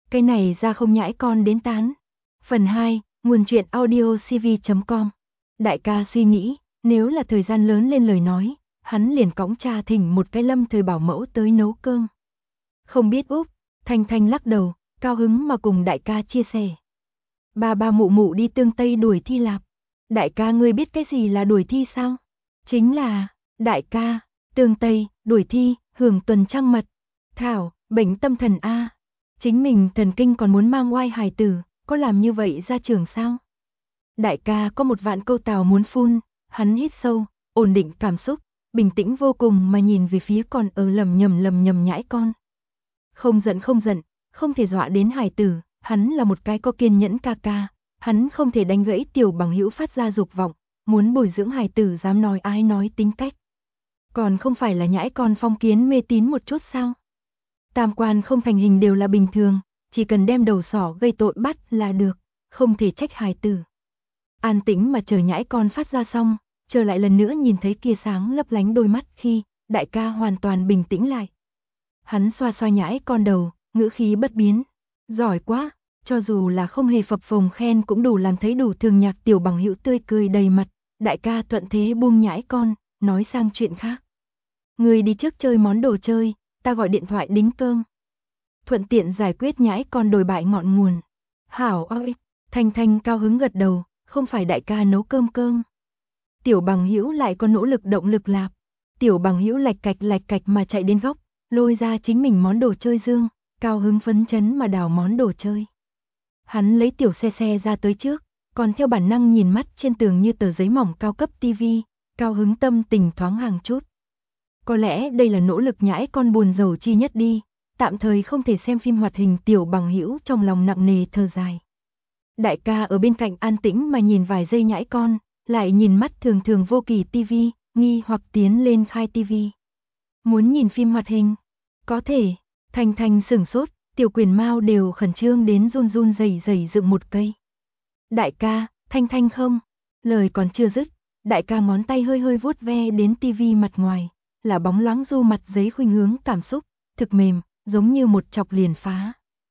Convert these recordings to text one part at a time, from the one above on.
Cái này ra không nhãi con đến tán. Phần 2, nguồn truyện audio cv.com. Đại ca suy nghĩ, nếu là thời gian lớn lên lời nói, hắn liền cõng cha thỉnh một cái Lâm thời bảo mẫu tới nấu cơm. Không biết Úc, Thanh Thanh lắc đầu, cao hứng mà cùng đại ca chia sẻ. Ba mụ mụ đi Tương Tây đuổi thi lạp. Đại ca ngươi biết cái gì là đuổi thi sao? Chính là, đại ca, Tương Tây, đuổi thi, hưởng tuần trăng mật. Thảo, bệnh tâm thần A. Chính mình thần kinh còn muốn mang oai hài tử, có làm như vậy ra trường sao? Đại ca có một vạn câu tào muốn phun, hắn hít sâu, ổn định cảm xúc, bình tĩnh vô cùng mà nhìn về phía con ở lầm nhầm nhãi con. Không giận, không thể dọa đến hài tử, hắn là một cái có kiên nhẫn ca ca, hắn không thể đánh gãy tiểu bằng hữu phát ra dục vọng, muốn bồi dưỡng hài tử dám nói ái nói tính cách. Còn không phải là nhãi con phong kiến mê tín một chút sao? Tam quan không thành hình đều là bình thường, chỉ cần đem đầu sỏ gây tội bắt là được, không thể trách hài tử. An tĩnh mà chờ nhãi con phát ra xong, chờ lại lần nữa nhìn thấy kia sáng lấp lánh đôi mắt khi, đại ca hoàn toàn bình tĩnh lại. Hắn xoa xoa nhãi con đầu, ngữ khí bất biến. Giỏi quá, cho dù là không hề phập phồng khen cũng đủ làm thấy đủ thường nhạc tiểu bằng hữu tươi cười đầy mặt. Đại ca thuận thế buông nhãi con, nói sang chuyện khác. Người đi trước chơi món đồ chơi, ta gọi điện thoại đính cơm. Thuận tiện giải quyết nhãi con đồi bại ngọn nguồn. Hảo ơi, Thanh Thanh cao hứng gật đầu, không phải đại ca nấu cơm. Tiểu bằng hữu lại có nỗ lực động lực lạp. Tiểu bằng hữu lạch cạch mà chạy đến góc, lôi ra chính mình món đồ chơi dương, cao hứng phấn chấn mà đào món đồ chơi. Hắn lấy tiểu xe ra tới trước, còn theo bản năng nhìn mắt trên tường như tờ giấy mỏng cao cấp tivi, cao hứng tâm tình thoáng hàng chút. Có lẽ đây là nỗ lực nhãi con buồn rầu chi nhất đi, tạm thời không thể xem phim hoạt hình tiểu bằng hữu trong lòng nặng nề thở dài. Đại ca ở bên cạnh an tĩnh mà nhìn vài giây nhãi con, lại nhìn mắt thường vô kỳ tivi, nghi hoặc tiến lên khai tivi. Muốn nhìn phim hoạt hình? Có thể. Thanh Thanh sửng sốt, tiểu quyền mao đều khẩn trương đến run rẩy dựng một cây. Đại ca, Thanh không? Lời còn chưa dứt, đại ca ngón tay hơi vuốt ve đến tivi mặt ngoài, là bóng loáng du mặt giấy khuynh hướng cảm xúc, thực mềm, giống như một chọc liền phá.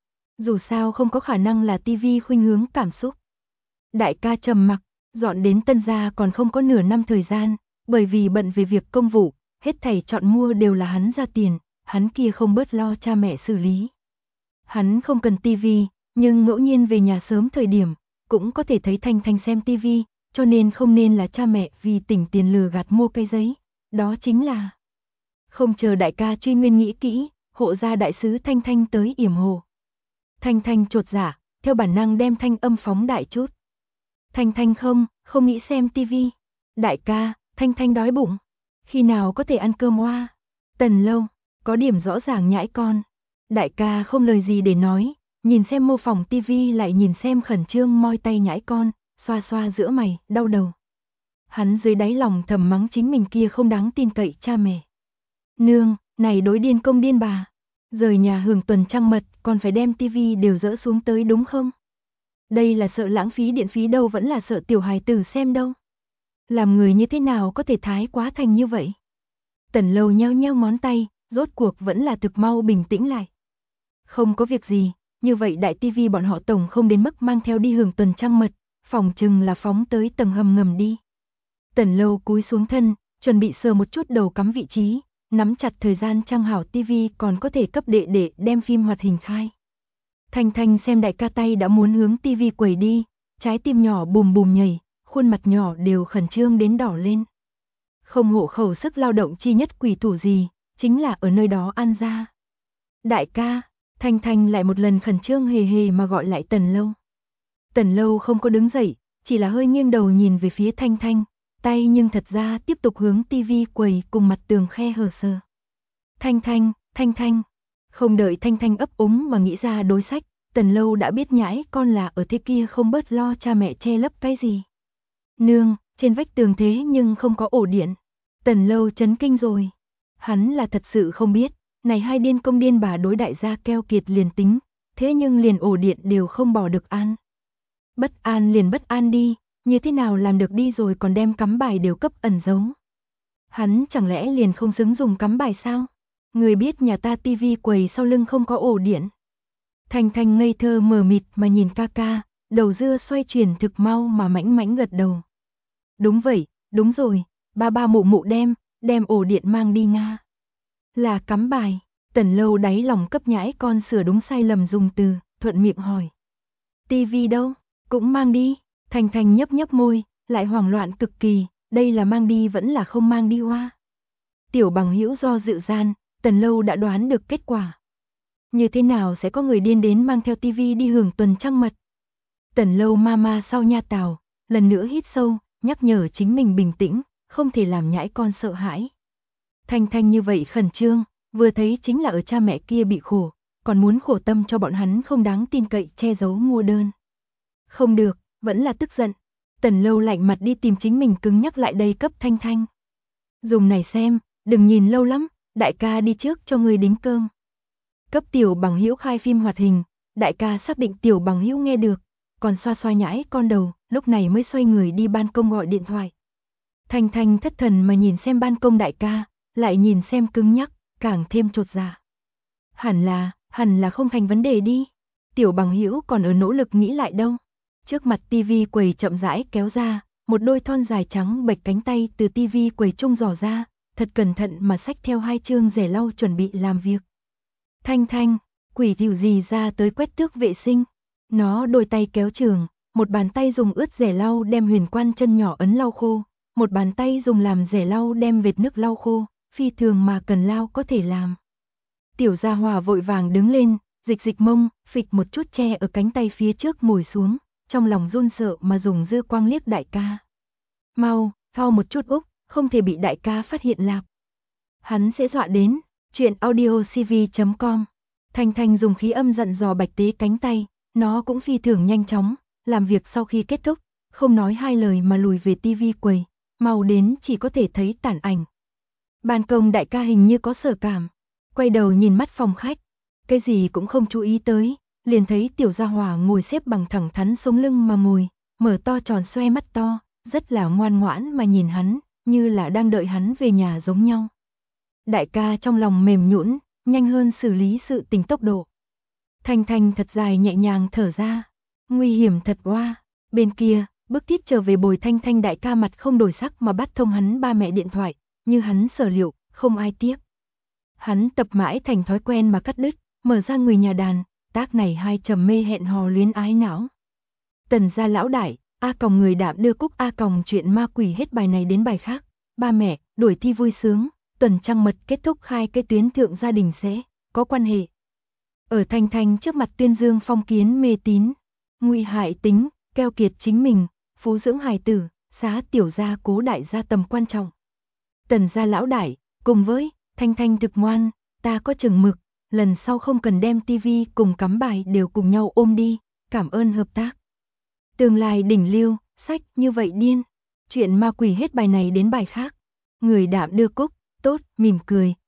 Dù sao không có khả năng là tivi khuynh hướng cảm xúc. Đại ca trầm mặc, dọn đến Tân gia còn không có nửa năm thời gian, bởi vì bận về việc công vụ, hết thảy chọn mua đều là hắn ra tiền, hắn kia không bớt lo cha mẹ xử lý. Hắn không cần tivi, nhưng ngẫu nhiên về nhà sớm thời điểm, cũng có thể thấy Thanh Thanh xem tivi, cho nên không nên là cha mẹ vì tỉnh tiền lừa gạt mua cây giấy, đó chính là. Không chờ đại ca truy nguyên nghĩ kỹ, hộ gia đại sứ Thanh Thanh tới yểm hồ. Thanh Thanh chột dạ, theo bản năng đem thanh âm phóng đại chút. Thanh không nghĩ xem tivi. Đại ca, Thanh đói bụng. Khi nào có thể ăn cơm oa? Tần Lâu, có điểm rõ ràng nhãi con. Đại ca không lời gì để nói, nhìn xem mô phỏng tivi lại nhìn xem khẩn trương moi tay nhãi con, xoa giữa mày, đau đầu. Hắn dưới đáy lòng thầm mắng chính mình kia không đáng tin cậy cha mẹ. Nương, này đối điên công điên bà. Rời nhà hưởng tuần trăng mật còn phải đem tivi đều dỡ xuống tới đúng không? Đây là sợ lãng phí điện phí đâu vẫn là sợ tiểu hài tử xem đâu. Làm người như thế nào có thể thái quá thành như vậy? Tần Lâu nheo ngón tay, rốt cuộc vẫn là thực mau bình tĩnh lại. Không có việc gì, như vậy đại tivi bọn họ tổng không đến mức mang theo đi hưởng tuần trăng mật, phòng chừng là phóng tới tầng hầm ngầm đi. Tần Lâu cúi xuống thân, chuẩn bị sờ một chút đầu cắm vị trí, nắm chặt thời gian trang hảo tivi còn có thể cấp đệ đem phim hoạt hình khai. Thanh xem đại ca tay đã muốn hướng tivi quẩy đi, trái tim nhỏ bùm nhảy, khuôn mặt nhỏ đều khẩn trương đến đỏ lên. Không hộ khẩu sức lao động chi nhất quỷ thủ gì, chính là ở nơi đó ăn ra. Đại ca, Thanh lại một lần khẩn trương hề mà gọi lại Tần Lâu. Tần Lâu không có đứng dậy, chỉ là hơi nghiêng đầu nhìn về phía Thanh, tay nhưng thật ra tiếp tục hướng tivi quầy cùng mặt tường khe hở sờ. Thanh, không đợi Thanh ấp úng mà nghĩ ra đối sách, Tần Lâu đã biết nhãi con là ở thế kia không bớt lo cha mẹ che lấp cái gì. Nương, trên vách tường thế nhưng không có ổ điện. Tần Lâu chấn kinh rồi. Hắn là thật sự không biết, này hai điên công điên bà đối đại gia keo kiệt liền tính, thế nhưng liền ổ điện đều không bỏ được an. Bất an liền bất an đi, như thế nào làm được đi rồi còn đem cắm bài đều cấp ẩn giấu. Hắn chẳng lẽ liền không xứng dùng cắm bài sao? Người biết nhà ta tivi quầy sau lưng không có ổ điện. Thanh Thanh ngây thơ mờ mịt mà nhìn ca ca, đầu dưa xoay chuyển thực mau mà mãnh mãnh gật đầu. Đúng vậy, đúng rồi, ba ba mụ mụ đem ổ điện mang đi Nga. Là cắm bài, Tần Lâu đáy lòng cấp nhãi con sửa đúng sai lầm dùng từ, thuận miệng hỏi. Tivi đâu, cũng mang đi, Thanh Thanh nhấp nhấp môi, lại hoảng loạn cực kỳ, đây là mang đi vẫn là không mang đi hoa. Tiểu Bằng Hữu do dự gian, Tần Lâu đã đoán được kết quả. Như thế nào sẽ có người điên đến mang theo tivi đi hưởng tuần trăng mật? Tần Lâu mama sau nha tào, lần nữa hít sâu, nhắc nhở chính mình bình tĩnh, không thể làm nhãi con sợ hãi. Thanh Thanh như vậy khẩn trương, vừa thấy chính là ở cha mẹ kia bị khổ, còn muốn khổ tâm cho bọn hắn không đáng tin cậy che giấu mua đơn. Không được, vẫn là tức giận. Tần Lâu lạnh mặt đi tìm chính mình cứng nhắc lại đây cấp Thanh Thanh. Dùng này xem, đừng nhìn lâu lắm, đại ca đi trước cho người đính cơm. Cấp Tiểu Bằng Hữu khai phim hoạt hình, đại ca xác định Tiểu Bằng Hữu nghe được, còn xoa xoa nhãi con đầu, lúc này mới xoay người đi ban công gọi điện thoại. Thanh Thanh thất thần mà nhìn xem ban công đại ca, lại nhìn xem cứng nhắc, càng thêm chột dạ. Hẳn là không thành vấn đề đi. Tiểu Bằng Hữu còn ở nỗ lực nghĩ lại đâu. Trước mặt tivi quầy chậm rãi kéo ra, một đôi thon dài trắng bệch cánh tay từ tivi quầy trung dò ra, thật cẩn thận mà xách theo 2 chương rẻ lau chuẩn bị làm việc. Thanh Thanh, quỷ thỉu gì ra tới quét tước vệ sinh. Nó đôi tay kéo trường, một bàn tay dùng ướt rẻ lau đem Huyền Quan chân nhỏ ấn lau khô, một bàn tay dùng làm rẻ lau đem vệt nước lau khô, phi thường mà cần lau có thể làm. Tiểu Gia Hòa vội vàng đứng lên, dịch mông, phịch một chút che ở cánh tay phía trước ngồi xuống, trong lòng run sợ mà dùng dư quang liếc đại ca. Mau, phao một chút Úc, không thể bị đại ca phát hiện lạc. Hắn sẽ dọa đến. Chuyện audiocv.com. Thanh Thanh dùng khí âm dặn dò Bạch Tế cánh tay, nó cũng phi thường nhanh chóng, làm việc sau khi kết thúc, không nói hai lời mà lùi về tivi quầy, mau đến chỉ có thể thấy tản ảnh. Ban công đại ca hình như có sở cảm, quay đầu nhìn mắt phòng khách, cái gì cũng không chú ý tới, liền thấy Tiểu Gia Hòa ngồi xếp bằng thẳng thắn sống lưng mà ngồi, mở to tròn xoe mắt to, rất là ngoan ngoãn mà nhìn hắn, như là đang đợi hắn về nhà giống nhau. Đại ca trong lòng mềm nhũn, nhanh hơn xử lý sự tình tốc độ. Thanh Thanh thật dài nhẹ nhàng thở ra, nguy hiểm thật oa. Bên kia, Bức Thiết trở về bồi Thanh Thanh đại ca mặt không đổi sắc mà bắt thông hắn ba mẹ điện thoại, như hắn sở liệu, không ai tiếp. Hắn tập mãi thành thói quen mà cắt đứt, mở ra người nhà đàn, tác này hai trầm mê hẹn hò luyến ái não. Tần gia lão đại, A Còng người đạm đưa Cúc A Còng chuyện ma quỷ hết bài này đến bài khác, ba mẹ, đuổi thi vui sướng. Tuần trăng mật kết thúc khai cái tuyến thượng gia đình sẽ có quan hệ. Ở Thanh Thanh trước mặt tuyên dương phong kiến mê tín, nguy hại tính, keo kiệt chính mình, phú dưỡng hài tử, xá tiểu gia cố đại gia tầm quan trọng. Tần gia lão đại, cùng với Thanh Thanh thực ngoan, ta có chừng mực, lần sau không cần đem tivi cùng cắm bài đều cùng nhau ôm đi, cảm ơn hợp tác. Tương lai đỉnh lưu, sách như vậy điên, chuyện ma quỷ hết bài này đến bài khác. Người đạm đưa Cúc, tốt, mỉm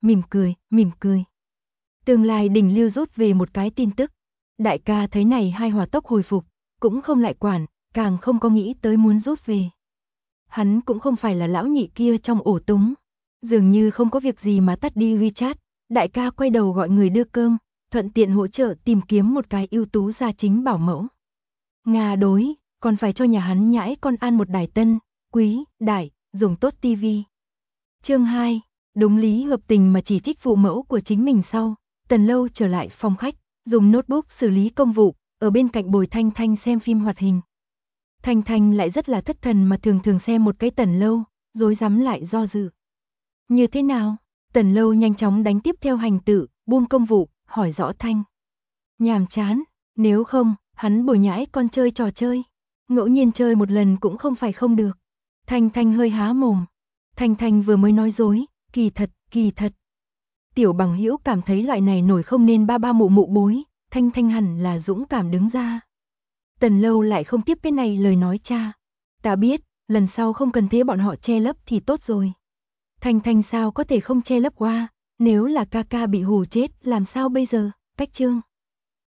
cười. Tương lai đỉnh lưu rút về một cái tin tức. Đại ca thấy này hai hòa tốc hồi phục, cũng không lại quản, càng không có nghĩ tới muốn rút về. Hắn cũng không phải là lão nhị kia trong ổ túng. Dường như không có việc gì mà tắt đi WeChat, đại ca quay đầu gọi người đưa cơm, thuận tiện hỗ trợ tìm kiếm một cái ưu tú gia chính bảo mẫu. Nga đối, còn phải cho nhà hắn nhãi con ăn một đài tân, quý, đại, dùng tốt tivi. Chương 2, đúng lý hợp tình mà chỉ trích phụ mẫu của chính mình sau, Tần Lâu trở lại phòng khách, dùng notebook xử lý công vụ, ở bên cạnh bồi Thanh Thanh xem phim hoạt hình. Thanh Thanh lại rất là thất thần mà thường xem một cái Tần Lâu, rối rắm lại do dự. Như thế nào? Tần Lâu nhanh chóng đánh tiếp theo hành tự, buông công vụ, hỏi rõ Thanh. Nhàm chán, nếu không, hắn bồi nhãi con chơi trò chơi. Ngẫu nhiên chơi một lần cũng không phải không được. Thanh Thanh hơi há mồm. Thanh Thanh vừa mới nói dối, kỳ thật. Tiểu Bằng Hữu cảm thấy loại này nổi không nên ba ba mụ mụ bối, Thanh Thanh hẳn là dũng cảm đứng ra. Tần Lâu lại không tiếp cái này lời nói cha. Ta biết, lần sau không cần thế bọn họ che lấp thì tốt rồi. Thanh Thanh sao có thể không che lấp qua, nếu là ca ca bị hù chết làm sao bây giờ, cách chương.